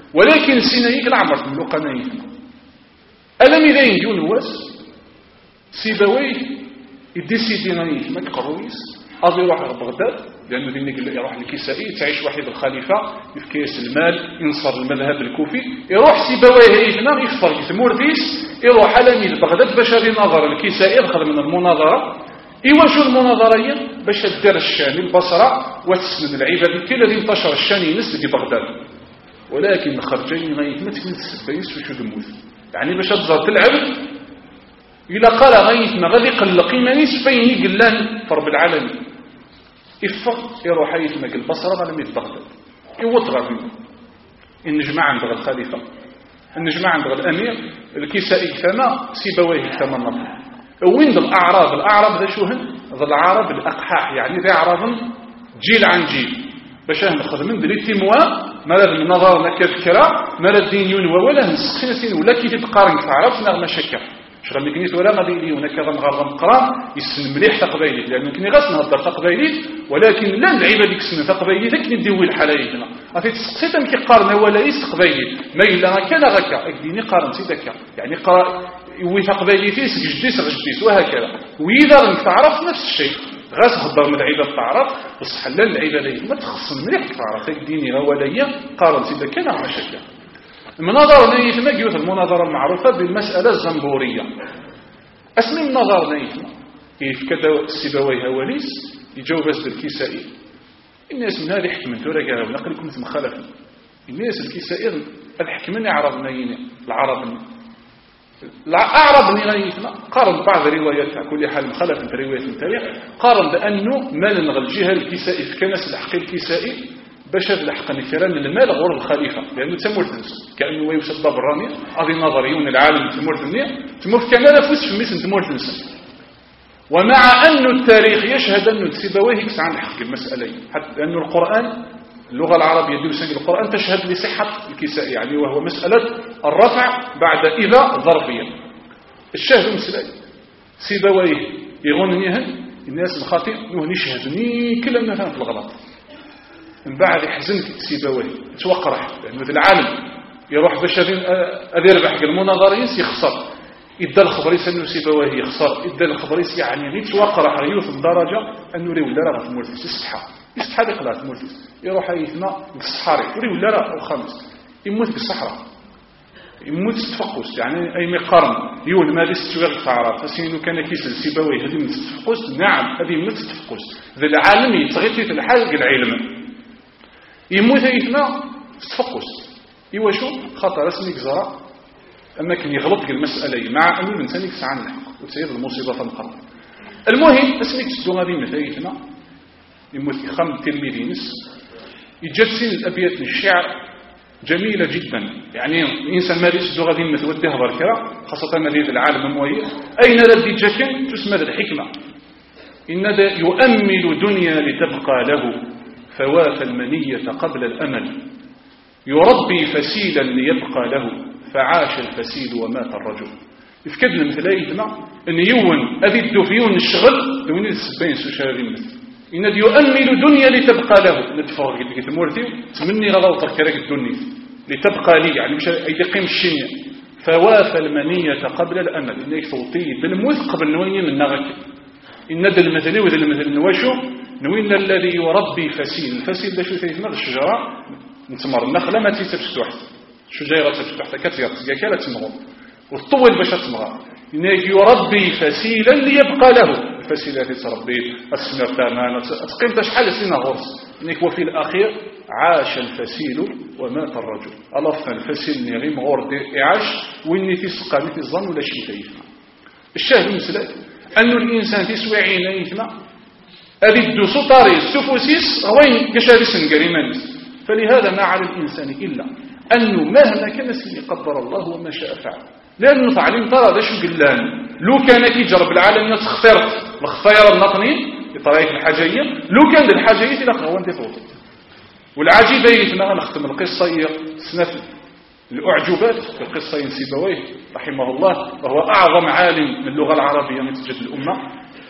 ولكن سينايك العمر تملوقا نايفنا ألم إذا يجون واس سيبويه يديسيدي نايف ما كقرويس أضي يروح لبغداد لأنه ذي يروح الكسائي تعيش واحد الخليفة يفكيس المال ينصر المذهب الكوفي يروح سيبويه يفنا يفطر يتمورديس يروح على ميل بغداد باش هذه نظر الكسائي دخل من المناظرة إيوا المناظرية باش تدير الشام البصرة وتسند العباد كي الذي انتشر الشام ينس في بغداد ولكن خرجين غاية ما تكون السبايس وشو دموث يعني باش تزار تلعب إلا قال غاية ما غادي يقلق إيمانيس فين يقلان فرب العالمين يفق يروح يتمك البصرة على ميت بغداد يوطغى فيه النجمع عند الخليفة النجمع عند الأمير الكسائي كما سيبويه كما النظر وين الأعراب ذا شوهن ذا العرب الأقحاح يعني ذا أعراب جيل عن جيل باش ناخذ من دري تيموا مرض من نظرنا كفكرة مرض دين ينوى ولا نسخنسين ولا كيف تقارن تعرفنا مشاكل شغل مكنيت ولا غادي لي هناك غنغار نقرا يسن مليح تقبايلي لان كني غاس نهضر تقبايلي ولكن لا اللعيبه ديك السنه تقبايلي ذاك نديوي الحلايجنا عرفتي تسقسيت مكي قارن ولا يستقبايلي ما الا كان غاكا اكديني قارن سيدك يعني قرا يوي تقبايلي فيه سجديس غجديس وهكذا واذا راك تعرف نفس الشيء غاس هضر من العيبه تعرف بصح لا اللعيبه لي ما تخص مليح تعرف اكديني غواليا قارن سيدك كان مشاكل المناظرة نيثما جيوث المناظرة المعروفة بالمسألة الزنبورية اسمي المناظرة نيثما كيف كدا السيبويه هواليس يجاوب بس بالكسائي الناس من هذه حكمة ورقها ونقلكم مثل مخالفة الناس الكسائي الحكمة يعرض نيني الأعرب نيثما قارن بعض الروايات كل حال مخالفة في رواية التاريخ قارن بأنه مال نغل الجهة الكسائي في كنس الحق الكسائي باش لحق نكران المال غور الخليفة لأنه تمور تنس كأنه يوسف براني هذه نظريون العالم تمور تنية تمور كمال فوس في مثل تمور تنس ومع أن التاريخ يشهد أن سيبويه يكس عن الحق المسألة حتى أن القرآن اللغة العربية دول القرآن تشهد لصحة الكساء يعني وهو مسألة الرفع بعد إذا ظرفية الشاهد مسألة سيبويه يغنيهن الناس الخاطئ نهني شهدني كل ما فهم في الغلط من بعد يحزنك سيبويه توقرح لأنه في العالم يروح باش أدير بحق المناظرين يخسر إدى الخبريس أنه سيبويه يخسر إدى الخبريس يعني توقرح ريوث الدرجة أنه ري ولا راه في مولتس يستحى لي قلات مولتس يروح يثنى بالصحاري وري ولا راه وخامس يموت بالصحراء يموت تفقس يعني أي مقارن يقول ما ليس توغل تعرف فسينو كان كيسل سيبويه هذه من تفقس نعم هذه من تفقس ذا العالم يتغيثي في الحال العلم يموت يثنى تفقس إيوا شو خطر اسمك زراء أما كان يغلط المسألة مع أن الإنسان يكسع عن الحق وتسير المصيبة تنقر المهم اسمك تدو غادي مثايتنا يموت خم تلميذينس يجسين الأبيات الشعر جميلة جدا يعني الإنسان ما يسدو غادي مثوديه بركرة خاصة مدينة العالم الموية أين ردي جكن تسمى الحكمة إن يؤمل دنيا لتبقى له فواف المنية قبل الأمل يربي فسيلا ليبقى له فعاش الفسيل ومات الرجل يفكدنا مثل أيتنا أن يون أذي الدفيون الشغل دوين السبين سوشارين مثل إن يؤمل دنيا لتبقى له نتفرق لك تمورتي تمني غضا وتركرك الدنيا لتبقى لي يعني مش يقيم الشنية فواف المنية قبل الأمل إنك توطي بالموت قبل نوين من نغك إن ذا المثل وذا المثل نواشو نوين الذي يربي فسيل الفسيل ده شو تيتنا الشجرة نتمر النخلة ما تيسبش تحت شجيرة تفتح كثير تجاكلا تمغر والطول باش تمغر إنك يربي فسيلا ليبقى له الفسيلة التي تربي السنة تامان تقيم شحال سنة غرس إنك وفي الأخير عاش الفسيل ومات الرجل ألفنا الفسيل نغي مغور إعاش وإني تسقى مثل الظن ولا شيء تيفنا الشاهد مثل أن الإنسان تسوي عينيهما أبد سطاري السفوسيس غوين كشارس قريمانيس فلهذا ما على الإنسان إلا أنه مهما كان سيدي قدر الله وما شاء فعل لأنه تعليم ترى ذا شو قلان لو كان كيجرب العالم تخفرت الخفير النطني بطريقة الحاجية لو كان الحاجية إلا هو أنت توطي والعجيبة يتنا نختم القصة سنة الأعجوبات في القصة سيبويه رحمه الله وهو أعظم عالم من اللغة العربية من تجد الأمة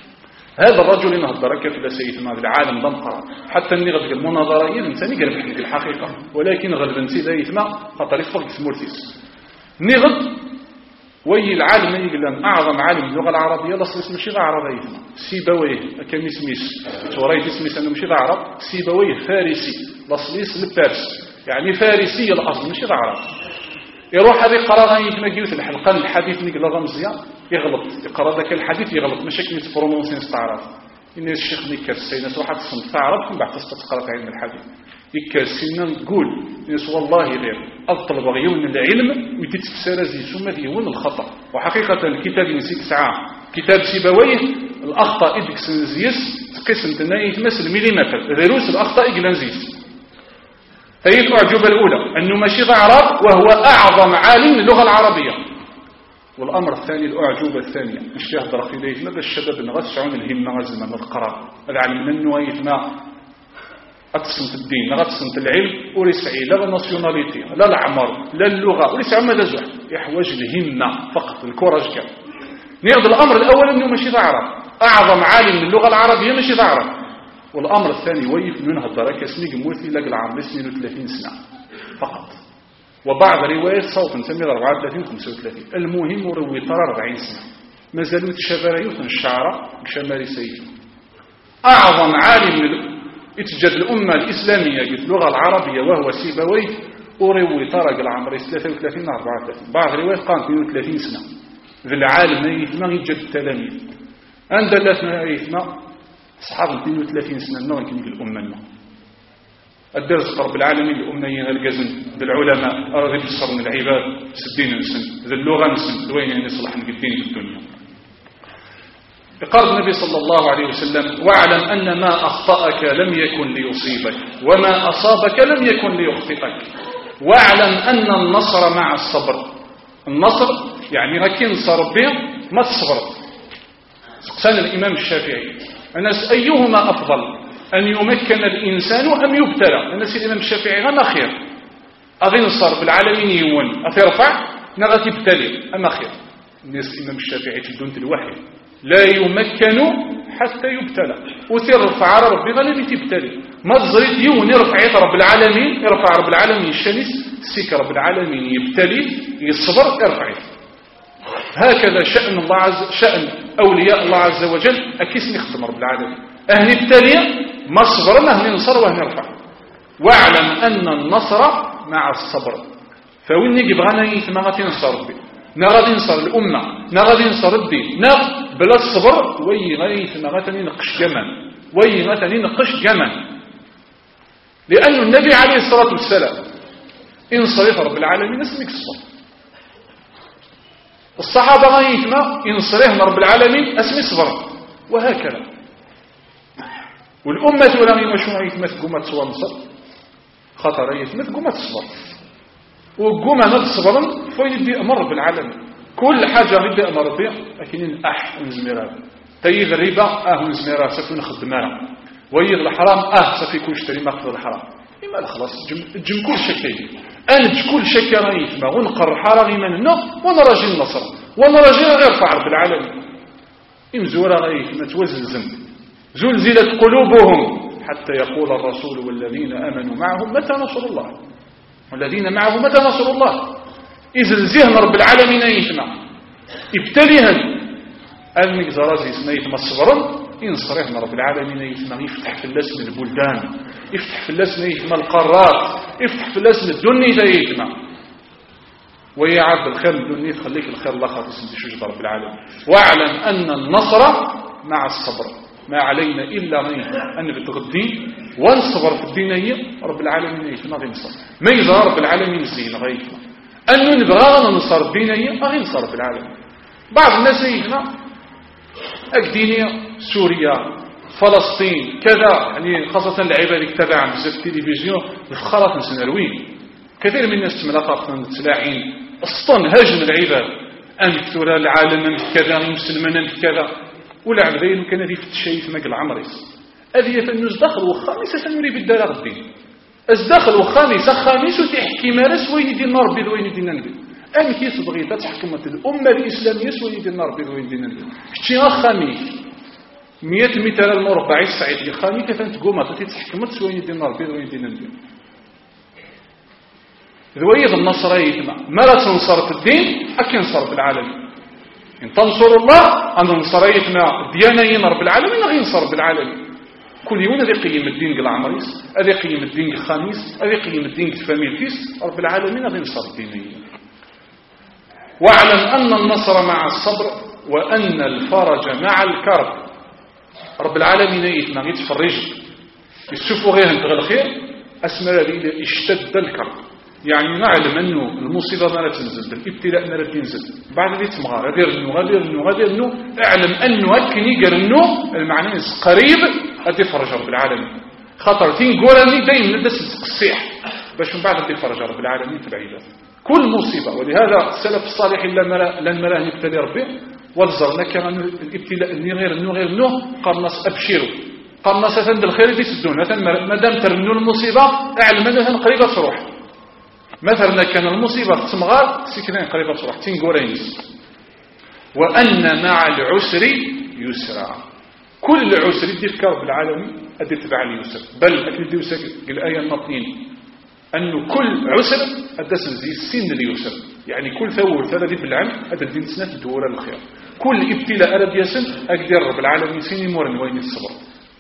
هذا الرجل ينهضر كيف لا سيتما في العالم ضمقرا حتى اني غادي المناظرين انت ني قال لك الحقيقه ولكن غالبا انت لا يتما خاطر يفرق سمورتيس نغد وي العالم يقول اعظم عالم باللغه العربيه لا ماشي غير عربي سيبويه كان سميس توريت سميس انه ماشي غير عرب سيبويه فارسي لاصليس للفارس يعني فارسي الاصل ماشي غير عرب يروح هذه قرار يتما جيوت الحلقه الحديث اللي قال مزيان يغلط يقرا ذاك الحديث يغلط ماشي كلمه برونونسي نستعرض ان الشيخ اللي كرسينا واحد الصنف تعرف من بعد تقرا علم الحديث يكرسينا نقول ناس والله غير اطلب غيون العلم ويدي تفسير زي ثم ديون الخطا وحقيقه الكتاب نسيت ساعه كتاب سيبويه الاخطاء ادك سنزيس قسم تناي تمثل مليمتر دروس الاخطاء جلانزيس هي الأعجوبة الأولى أنه ماشي عرب وهو أعظم عالم للغة العربية والأمر الثاني الأعجوبة الثانية مش يهضر في ذلك ماذا الشباب نغسعون الهمة غزمة القرار العلم منه يتما أتصنت الدين غتصنت العلم ورسعي لا الناسيوناليتي لا العمر لا اللغة ورسعي ماذا زوح يحوج الهمة فقط الكوراج كان ناخذ الأمر الأول أنه ماشي عرب أعظم عالم للغة العربية ماشي عرب والأمر الثاني ويف من هالدرجة سنيق موثي لك العمر 32 سنة فقط وبعض روايات صوت نسميه 34 35 المهم روي ترى 40 سنة ما زالوا تشابريوت الشعراء بشمال سيف أعظم عالم اتجد الأمة الإسلامية في اللغة العربية وهو سيبويه وروي ترى العمر 33 34 بعض روايات قام 32 سنة ذي العالم يثمى يتجد التلاميذ عند الله يثمى أصحاب 32 سنة نوع يمكن الأمة لنا الدرس رب العالمين الأمنيين الجزم بالعلماء أرضي بصر من العباد سدين نسن ذي اللغة نسن دوين يصلح من الدين في الدنيا قال النبي صلى الله عليه وسلم واعلم أن ما أخطأك لم يكن ليصيبك وما أصابك لم يكن ليخطئك واعلم أن النصر مع الصبر النصر يعني لكن صار به ما الصبر سأل الإمام الشافعي الناس أيهما أفضل أن يمكن الإنسان أم يبتلى الناس الإمام الشافعي غنى خير أغين صار بالعالمين يوان أترفع نغا تبتلي أما خير الناس الإمام الشافعي تدون الوحي لا يمكن حتى يبتلى وترفع ربي غالبي تبتلي ما تزريت يون يرفع رب العالمين يرفع رب العالمين الشمس سيك رب العالمين يبتلي يصبر يرفع هكذا شأن الله شأن أولياء الله عز وجل أكيس نختم رب العالمين أهل التالية ما صبرنا أهل نصر وأهل نرفع واعلم أن النصر مع الصبر فوين نجي بغانا يتمغى ننصر ربي نغادي ننصر الأمة نغادي ننصر الدين بلا الصبر ويغادي يتمغى نقش جمل ويغادي نقش جمل لأن النبي عليه الصلاة والسلام إن صرف رب العالمين اسمك الصبر الصحابة غايتنا ينصرهم رب العالمين اسمي صبر وهكذا والأمة ولا يمشون غايتنا تقوم تصوى مصر خطر غايتنا تقوم تصبر وقوم نتصبر فوين يدي أمر رب العالمين كل حاجة يدي أمر بها لكن نزميرها تيغ الربا نزميرها سفي نخدمها ويغ الحرام سفي كل اشتري ما أخذ الحرام إما خلاص جم كل شكاية أنت كل شكا غيثما ونقر حرغي مننا ونراجي النصر ونراجي غير فعرب العالمين إمزورا غيثما توزلزم زلزلت قلوبهم حتى يقول الرسول والذين آمنوا معه متى نصر الله والذين معه متى نصر الله إزلزيهم رب العالمين يثما ابتليهم المقزرازي اسمه يثما الصبرا ينصرهم رب العالمين يثما يفتح في اللسم البلدان يفتح في اللسم يثما القارات يفتح في اللسم الدنيا يثما ويعرض الخير الدنيا تخليك الخير الله خاطس بشجب رب العالمين واعلم أن النصر مع الصبر ما علينا إلا أن نتغدي ونصبر في الدينية رب العالمين يثما غينصر ما يظهر رب العالمين الزين غيثما أنه نبغى ننصر الدينية غينصر رب العالمين بعض الناس يثما أكدينيا سوريا فلسطين كذا يعني خاصة العباد اللي تابع بزاف التلفزيون الفخارات نسنروين كثير من الناس تملاقات تلاعين أسطن هاجم العباد أنت ترى العالم أنت كذا مسلمان أنت كذا والعبدين كان ذي في الشيء ماك العمريس هذه فالنزدخل والخامسة سنري بالدار الدين الزدخل والخامسة خامس وتحكي مارس وين يدي النار بيض وين يدي النبي أم كي تبغي تحكم الأمة الإسلامية وين يدي النار بيض وين يدي النبي شتي خامس 100 متر المربع السعيد الخاني كثن تقوم تتحكمت وين يدين ربي وين يدين الدين ذويض النصرية ما لا تنصر الدين أكن صر بالعالمين إن تنصر الله أن نصرية ما ديانين رب العالمين غير نصر بالعالمين كل يوم هذا قيم الدين العمريس هذا قيم الدين الخامس هذا قيم الدين الفاميلتيس رب العالمين غير نصر الدينية واعلم أن النصر مع الصبر وأن الفرج مع الكرب رب العالمين يتنا يتفرج يشوفوا غير انت الخير اسمى الذي اشتد الكرب يعني نعلم انه المصيبه ما لا تنزل الابتلاء ما لا تنزل بعد ذي تمغار غادر انه اعلم انه هكا يقر انه المعنى قريب غادي يفرج رب العالمين خاطر تنقول اني دائما الناس تقصيح باش من بعد غادي يفرج رب العالمين تبعيده كل مصيبه ولهذا السلف الصالح لما راه يبتلي ربي وزرنا كان الابتلاء غير انه قال الناس ابشروا قال الناس عند الخير اللي تسدون ما دام ترنوا المصيبه اعلم انها قريبه تروح مثلا كان المصيبه تمغار سكنين قريبه تروح تنقورينس وان مع العسر يسرا كل عسر يذكر بالعالم ادي تبع اليسر بل اكيد يوسف الايه النطين انه كل عسر ادس زي السن اليسر يعني كل ثور ثلاثه بالعام هذا الدين سنه الدوره الخير كل ابتلاء أرد يسن أقدر رب العالمين سيني مورن وين الصبر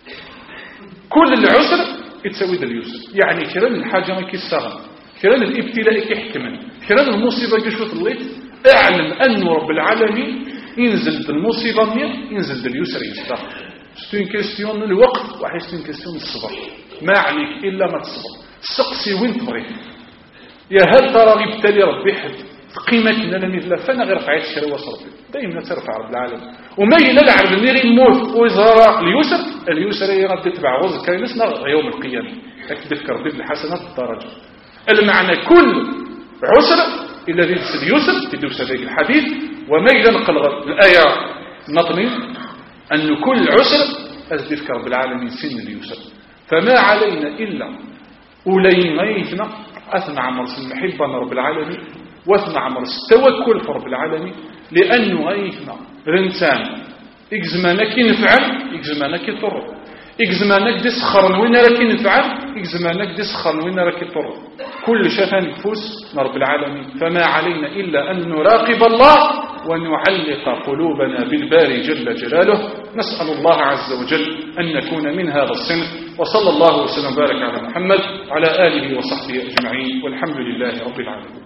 كل العسر يتسوي ذا اليسر يعني كران الحاجة كي السغن كران الابتلاء كي حكما كران المصيبة كي شوت الليت اعلم أن رب العالمين ينزل المصيبة ينزل اليسر يستغل ستين كيستيون الوقت واحد ستين كيستيون الصبر ما عليك إلا ما تصبر سقسي وين تبغي يا هل ترى يبتلي ربي حد قيمتنا لم يفلا فانا غير رفعت الشروة صرفي دائما ترفع رب العالم وما إلا العرب اللي غير يموت ويزرى اليسر يغدي تبع غوز كاينسنا يوم القيامة تذكر به الحسنات الدرجة المعنى كل عسر إلا ذلك اليسر تدوس ذلك الحديث وما إلا نقل الآية نطني أن كل عسر أذكر رب العالمين سن اليسر فما علينا إلا أولين غيثنا أثنى عمر المحبة رب العالمين واثنى عمر التوكل في رب العالمين لأنه غيثنا رنسان إجزمانك ينفعل إجزمانك يضر إجزمانك دي سخر وين راك ينفعل إجزمانك دي سخر وين راك يضر كل شفان يفوز رب العالمين فما علينا إلا أن نراقب الله ونعلق قلوبنا بالباري جل جلاله نسأل الله عز وجل أن نكون من هذا الصنف وصلى الله وسلم وبارك على محمد وعلى آله وصحبه أجمعين والحمد لله رب العالمين